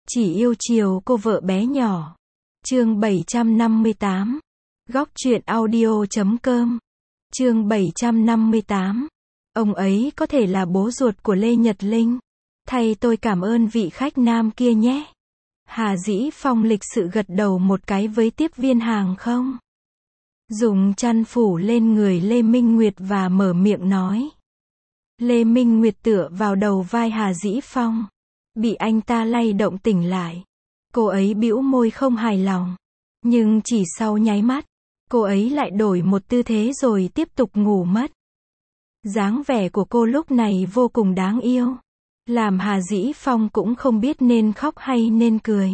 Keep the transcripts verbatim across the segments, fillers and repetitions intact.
Chỉ yêu chiều cô vợ bé nhỏ. Chương bảy trăm năm mươi tám. Góc truyện audio chấm com. Chương bảy trăm năm mươi tám. Ông ấy có thể là bố ruột của Lê Nhật Linh. Thay tôi cảm ơn vị khách nam kia nhé. Hà Dĩ Phong lịch sự gật đầu một cái với tiếp viên hàng không. Dùng chăn phủ lên người Lê Minh Nguyệt và mở miệng nói. Lê Minh Nguyệt tựa vào đầu vai Hà Dĩ Phong. Bị anh ta lay động tỉnh lại. Cô ấy bĩu môi không hài lòng. Nhưng chỉ sau nháy mắt, cô ấy lại đổi một tư thế rồi tiếp tục ngủ mất. Dáng vẻ của cô lúc này vô cùng đáng yêu. Làm Hà Dĩ Phong cũng không biết nên khóc hay nên cười.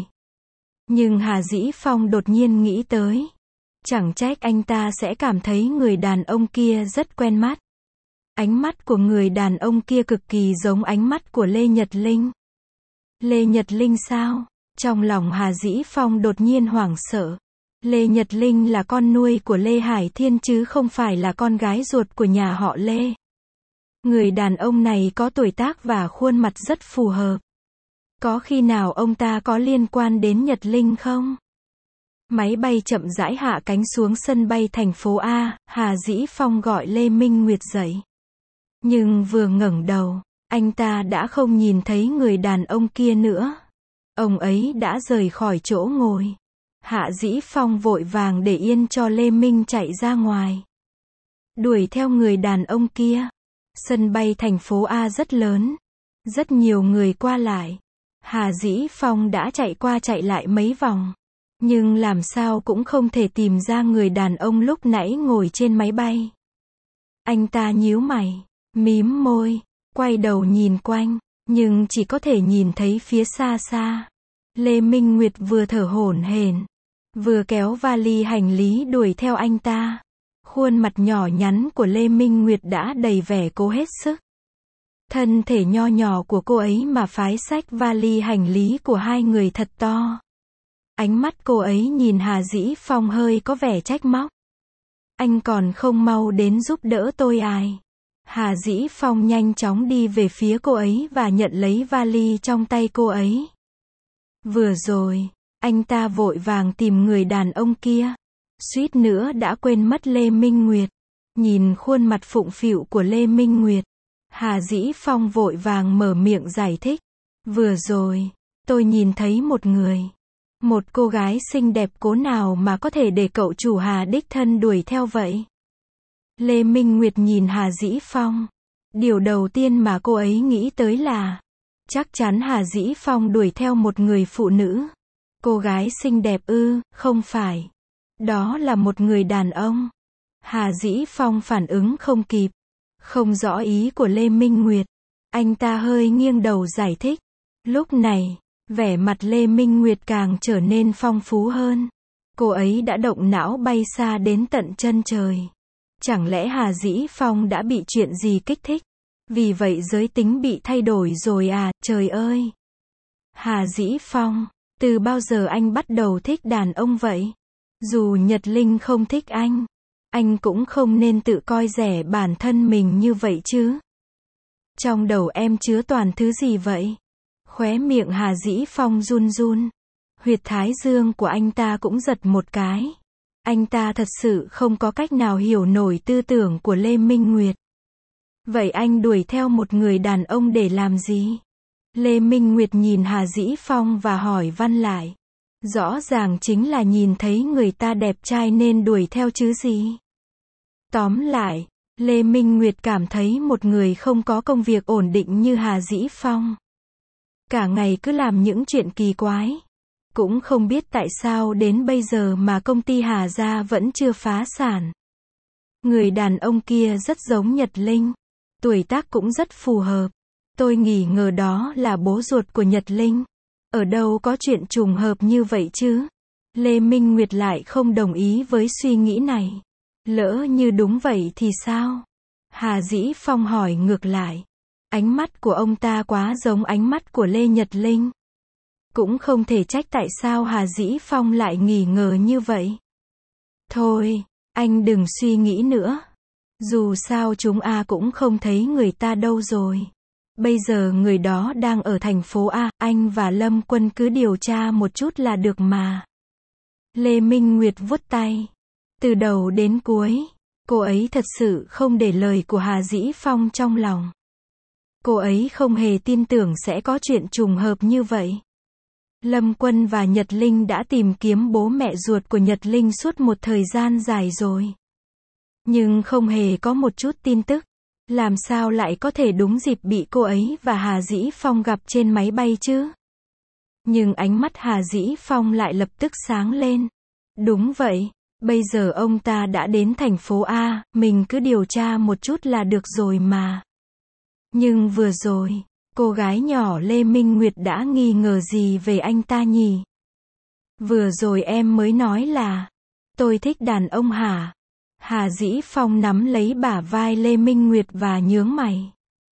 Nhưng Hà Dĩ Phong đột nhiên nghĩ tới. Chẳng trách anh ta sẽ cảm thấy người đàn ông kia rất quen mắt. Ánh mắt của người đàn ông kia cực kỳ giống ánh mắt của Lê Nhật Linh. Lê Nhật Linh sao? Trong lòng Hà Dĩ Phong đột nhiên hoảng sợ. Lê Nhật Linh là con nuôi của Lê Hải Thiên chứ không phải là con gái ruột của nhà họ Lê. Người đàn ông này có tuổi tác và khuôn mặt rất phù hợp. Có khi nào ông ta có liên quan đến Nhật Linh không? Máy bay chậm rãi hạ cánh xuống sân bay thành phố A, Hà Dĩ Phong gọi Lê Minh Nguyệt dậy. Nhưng vừa ngẩng đầu, anh ta đã không nhìn thấy người đàn ông kia nữa. Ông ấy đã rời khỏi chỗ ngồi. Hạ Dĩ Phong vội vàng để yên cho Lê Minh chạy ra ngoài. Đuổi theo người đàn ông kia. Sân bay thành phố A rất lớn. Rất nhiều người qua lại. Hà Dĩ Phong đã chạy qua chạy lại mấy vòng. Nhưng làm sao cũng không thể tìm ra người đàn ông lúc nãy ngồi trên máy bay. Anh ta nhíu mày, mím môi, quay đầu nhìn quanh, nhưng chỉ có thể nhìn thấy phía xa xa. Lê Minh Nguyệt vừa thở hổn hển, vừa kéo vali hành lý đuổi theo anh ta. Khuôn mặt nhỏ nhắn của Lê Minh Nguyệt đã đầy vẻ cố hết sức. Thân thể nho nhỏ của cô ấy mà phái xách vali hành lý của hai người thật to. Ánh mắt cô ấy nhìn Hà Dĩ Phong hơi có vẻ trách móc. Anh còn không mau đến giúp đỡ tôi ai? Hà Dĩ Phong nhanh chóng đi về phía cô ấy và nhận lấy vali trong tay cô ấy. Vừa rồi, anh ta vội vàng tìm người đàn ông kia. Suýt nữa đã quên mất Lê Minh Nguyệt. Nhìn khuôn mặt phụng phịu của Lê Minh Nguyệt, Hà Dĩ Phong vội vàng mở miệng giải thích. Vừa rồi, tôi nhìn thấy một người. Một cô gái xinh đẹp cố nào mà có thể để cậu chủ Hà đích thân đuổi theo vậy? Lê Minh Nguyệt nhìn Hà Dĩ Phong. Điều đầu tiên mà cô ấy nghĩ tới là chắc chắn Hà Dĩ Phong đuổi theo một người phụ nữ. Cô gái xinh đẹp ư? Không phải. Đó là một người đàn ông. Hà Dĩ Phong phản ứng không kịp. Không rõ ý của Lê Minh Nguyệt. Anh ta hơi nghiêng đầu giải thích. Lúc này, vẻ mặt Lê Minh Nguyệt càng trở nên phong phú hơn. Cô ấy đã động não bay xa đến tận chân trời. Chẳng lẽ Hà Dĩ Phong đã bị chuyện gì kích thích? Vì vậy giới tính bị thay đổi rồi à, trời ơi! Hà Dĩ Phong, từ bao giờ anh bắt đầu thích đàn ông vậy? Dù Nhật Linh không thích anh, anh cũng không nên tự coi rẻ bản thân mình như vậy chứ. Trong đầu em chứa toàn thứ gì vậy? Khóe miệng Hà Dĩ Phong run run. Huyệt thái dương của anh ta cũng giật một cái. Anh ta thật sự không có cách nào hiểu nổi tư tưởng của Lê Minh Nguyệt. Vậy anh đuổi theo một người đàn ông để làm gì? Lê Minh Nguyệt nhìn Hà Dĩ Phong và hỏi văn lại. Rõ ràng chính là nhìn thấy người ta đẹp trai nên đuổi theo chứ gì. Tóm lại, Lê Minh Nguyệt cảm thấy một người không có công việc ổn định như Hà Dĩ Phong. Cả ngày cứ làm những chuyện kỳ quái. Cũng không biết tại sao đến bây giờ mà công ty Hà gia vẫn chưa phá sản. Người đàn ông kia rất giống Nhật Linh. Tuổi tác cũng rất phù hợp. Tôi nghi ngờ đó là bố ruột của Nhật Linh. Ở đâu có chuyện trùng hợp như vậy chứ? Lê Minh Nguyệt lại không đồng ý với suy nghĩ này. Lỡ như đúng vậy thì sao? Hà Dĩ Phong hỏi ngược lại. Ánh mắt của ông ta quá giống ánh mắt của Lê Nhật Linh. Cũng không thể trách tại sao Hà Dĩ Phong lại nghi ngờ như vậy. Thôi, anh đừng suy nghĩ nữa. Dù sao chúng a cũng không thấy người ta đâu rồi. Bây giờ người đó đang ở thành phố A, anh và Lâm Quân cứ điều tra một chút là được mà. Lê Minh Nguyệt vuốt tay. Từ đầu đến cuối, cô ấy thật sự không để lời của Hà Dĩ Phong trong lòng. Cô ấy không hề tin tưởng sẽ có chuyện trùng hợp như vậy. Lâm Quân và Nhật Linh đã tìm kiếm bố mẹ ruột của Nhật Linh suốt một thời gian dài rồi. Nhưng không hề có một chút tin tức. Làm sao lại có thể đúng dịp bị cô ấy và Hà Dĩ Phong gặp trên máy bay chứ? Nhưng ánh mắt Hà Dĩ Phong lại lập tức sáng lên. Đúng vậy, bây giờ ông ta đã đến thành phố A, mình cứ điều tra một chút là được rồi mà. Nhưng vừa rồi, cô gái nhỏ Lê Minh Nguyệt đã nghi ngờ gì về anh ta nhỉ? Vừa rồi em mới nói là, tôi thích đàn ông hả? Hà Dĩ Phong nắm lấy bả vai Lê Minh Nguyệt và nhướng mày.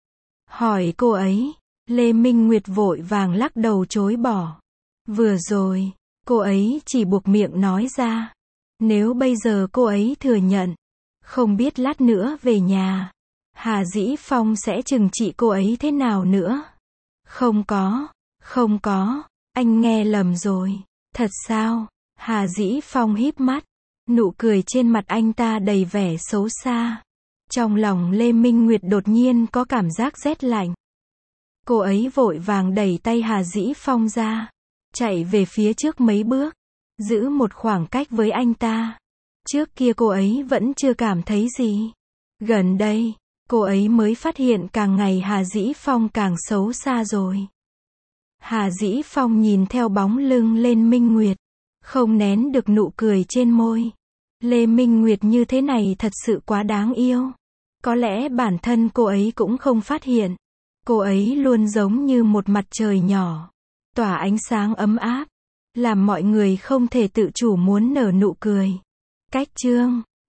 Hỏi cô ấy, Lê Minh Nguyệt vội vàng lắc đầu chối bỏ. Vừa rồi, cô ấy chỉ buộc miệng nói ra. Nếu bây giờ cô ấy thừa nhận, không biết lát nữa về nhà, Hà Dĩ Phong sẽ trừng trị cô ấy thế nào nữa? Không có, không có, anh nghe lầm rồi. Thật sao? Hà Dĩ Phong híp mắt. Nụ cười trên mặt anh ta đầy vẻ xấu xa. Trong lòng Lê Minh Nguyệt đột nhiên có cảm giác rét lạnh. Cô ấy vội vàng đẩy tay Hà Dĩ Phong ra, chạy về phía trước mấy bước, giữ một khoảng cách với anh ta. Trước kia cô ấy vẫn chưa cảm thấy gì. Gần đây, cô ấy mới phát hiện càng ngày Hà Dĩ Phong càng xấu xa rồi. Hà Dĩ Phong nhìn theo bóng lưng lên Minh Nguyệt, không nén được nụ cười trên môi. Lê Minh Nguyệt như thế này thật sự quá đáng yêu. Có lẽ bản thân cô ấy cũng không phát hiện. Cô ấy luôn giống như một mặt trời nhỏ, tỏa ánh sáng ấm áp, làm mọi người không thể tự chủ muốn nở nụ cười. Cách chương